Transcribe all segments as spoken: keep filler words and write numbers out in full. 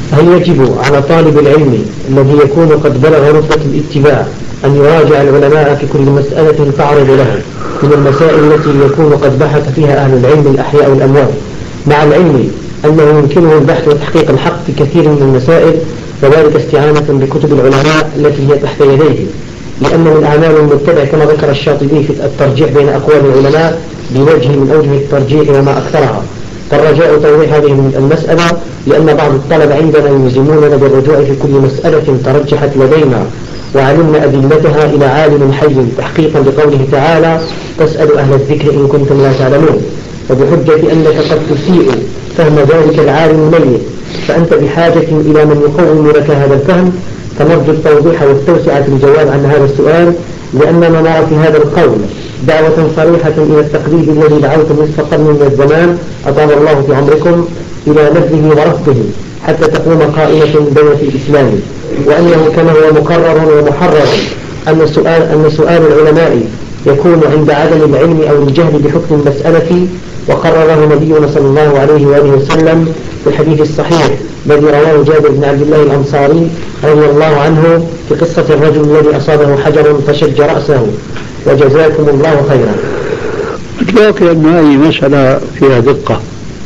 هل يجب على طالب العلم الذي يكون قد بلغ رتبة الاتباع أن يراجع العلماء في كل مسألة تعرض له من المسائل التي يكون قد بحث فيها أهل العلم الأحياء والأموات، مع العلم أنه يمكنه البحث وتحقيق الحق في كثير من المسائل، وذلك استعانة بكتب العلماء التي هي تحت يديه، لأن من أعمال المتبع كما ذكر الشاطبي في الترجيح بين أقوال العلماء بوجه من أوجه الترجيح وما أكثرها، فالرجاء توضيح هذه المسألة لأن بعض الطلبة عندنا يلزموننا بالرجوع في كل مسألة ترجحت لدينا وعلمنا أدلتها إلى عالم حي تحقيقا لقوله تعالى: فاسألوا أهل الذكر إن كنتم لا تعلمون، وبحجة أنك قد تسيء فهم ذلك العالم الميت، فأنت بحاجة إلى من يقوم لك هذا الفهم، فنرجو التوضيح والتوسعة في الجواب عن هذا السؤال، لأننا نرى في هذا القول دعوة صريحة إلى التقليد الذي دعوت نصف قرن من الزمان أطال الله في عمركم إلى نبذه ورفضه حتى تقوم قائمة من دولة الإسلام، وأنه كما هو مقرر ومحرر أن السؤال, أن سؤال العلماء يكون عند عدم العلم أو الجهل بحكم المسألة، وقرره نبينا صلى الله عليه وآله وسلم في الحديث الصحيح الذي رواه جابر بن عبد الله الأنصاري رضي الله عنه في قصة الرجل الذي أصابه حجر فشج رأسه، وجزاكم الله خيرا. أتلاقي أن هذه مسألة فيها دقة،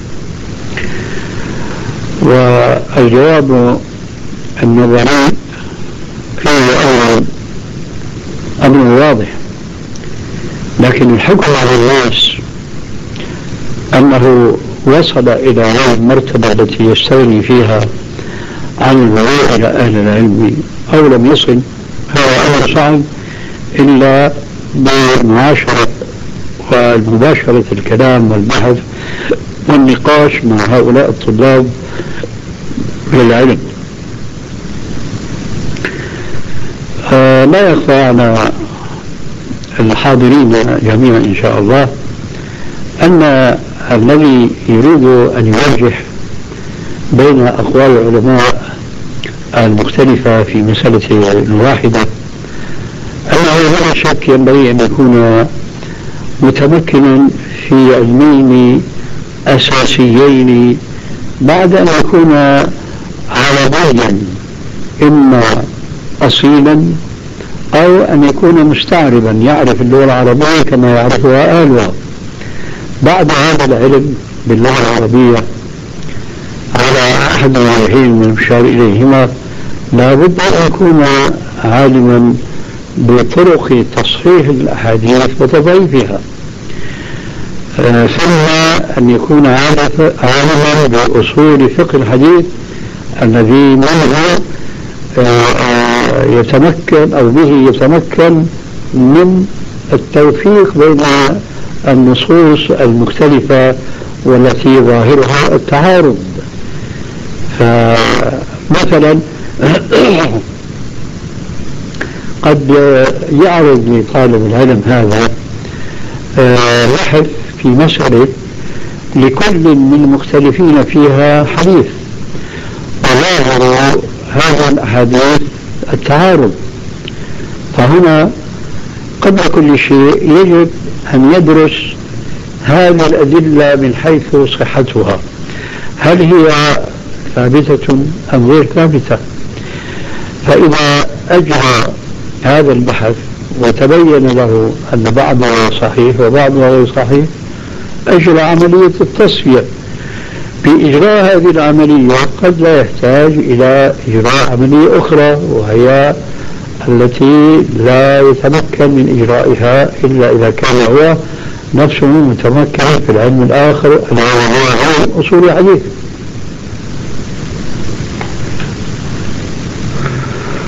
والجواب النظري فيه أمر أمر واضح، لكن الحكم على الناس أنه وصل إلى هذه المرتبة التي يستغني فيها عن الرجوع إلى أهل العلم أو لم يصل، هذا أمر صعب إلا بمعاشرة ومباشرة الكلام والبحث والنقاش مع هؤلاء الطلاب للعلم. آه لا يخفى على الحاضرين جميعا إن شاء الله أن الذي يريد أن يرجح بين أقوال العلماء المختلفة في مسألة واحدة أنه لا شك ينبغي أن يكون متمكنا في علمين أساسيين بعد أن يكون عربيا إما أصيلا أو أن يكون مستعربا يعرف اللغة العربية كما يعرفها أهلها. بعد هذا العلم باللغة العربية على أحد الوجهين من المشار إليهما لا بد أن يكون عالما بطرق تصحيح الأحاديث وتضعيفها، آه ثم أن يكون عالما بأصول فقه الحديث الذي منه آه يتمكن أو به يتمكن من التوفيق بين النصوص المختلفة والتي ظاهرها التعارض. فمثلا قد يعرض لطالب العلم هذا بحث في مسألة لكل من المختلفين فيها حديث، وظاهر هذا الأحاديث التعارض، فهنا قبل كل شيء يجب أن يدرس هذه الأدلة من حيث صحتها، هل هي ثابتة أم غير ثابتة؟ فإذا أجرى هذا البحث وتبين له أن بعضها صحيح وبعضها غير صحيح، أجرى عملية التصفية. بإجراء هذه العملية قد لا يحتاج إلى إجراء عملية أخرى، وهي التي لا يتمكن من إجرائها إلا إذا كان هو نفسه متمكن في العلم الآخر الذي هو أصول الحديث.